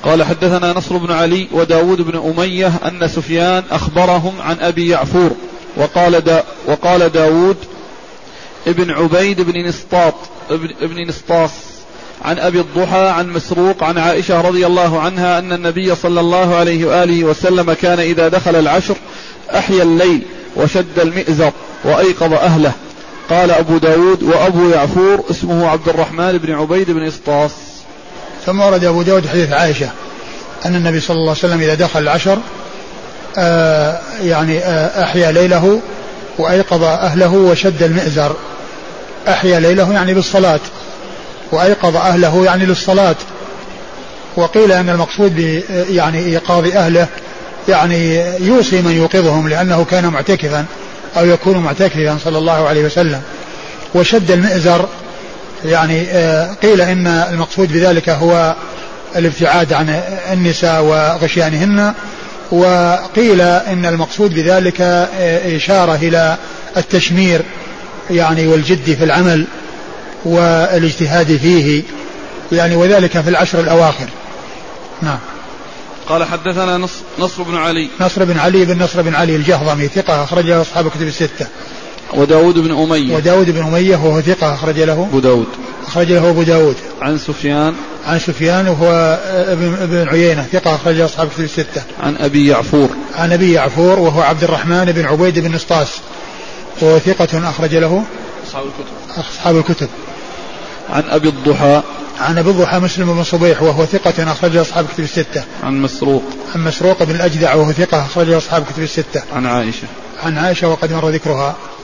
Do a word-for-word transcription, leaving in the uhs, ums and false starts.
قال حدثنا نصر بن علي وداود بن أمية أن سفيان أخبرهم عن أبي يعفور وقال, دا وقال داود ابن عبيد بن نسطاط ابن, ابن نسطاس عن أبي الضحى عن مسروق عن عائشة رضي الله عنها أن النبي صلى الله عليه وآله وسلم كان إذا دخل العشر أحيا الليل وشد المئزر وأيقظ أهله. قال أبو داود وأبو يعفور اسمه عبد الرحمن بن عبيد بن نسطاس. ثم ورد أبو داود حديث عائشة أن النبي صلى الله عليه وسلم إذا دخل العشر آه يعني آه أحيا ليله وأيقظ أهله وشد المئزر. أحيا ليله يعني بالصلاة وأيقظ أهله يعني للصلاة. وقيل أن المقصود ب يعني إيقاظ أهله يعني يوصي من يوقظهم لأنه كان معتكفا أو يكون معتكفا صلى الله عليه وسلم. وشد المئزر يعني قيل إن المقصود بذلك هو الابتعاد عن النساء وغشيانهن. وقيل إن المقصود بذلك إشارة إلى التشمير يعني والجد في العمل والاجتهاد فيه يعني وذلك في العشر الأواخر. نعم. قال حدثنا نصر, نصر بن علي نصر بن علي بن نصر بن علي الجهضمي ثقة أخرج له أصحاب الكتب الستة. وداود بن أمية وداود بن أمية وهو ثقة أخرج له أبو داود أخرج له أبو داود. عن سفيان عن سفيان وهو ابن, ابن عيينة ثقة أخرج له أصحاب الكتب الستة. عن أبي يعفور عن أبي يعفور وهو عبد الرحمن بن عبيد بن نسطاس وهو ثقة أخرج له أصحاب الكتب أصحاب الكتب. عن أبي الضحى عن أبي الضحى مسلم بن صبيح وهو ثقة أخرج له أصحاب الكتب الستة. عن مسروق عن مسروق بن الأجدع وهو ثقة أخرج له أصحاب الكتب الستة. عن عائشة عن عائشة وقد مر ذكرها.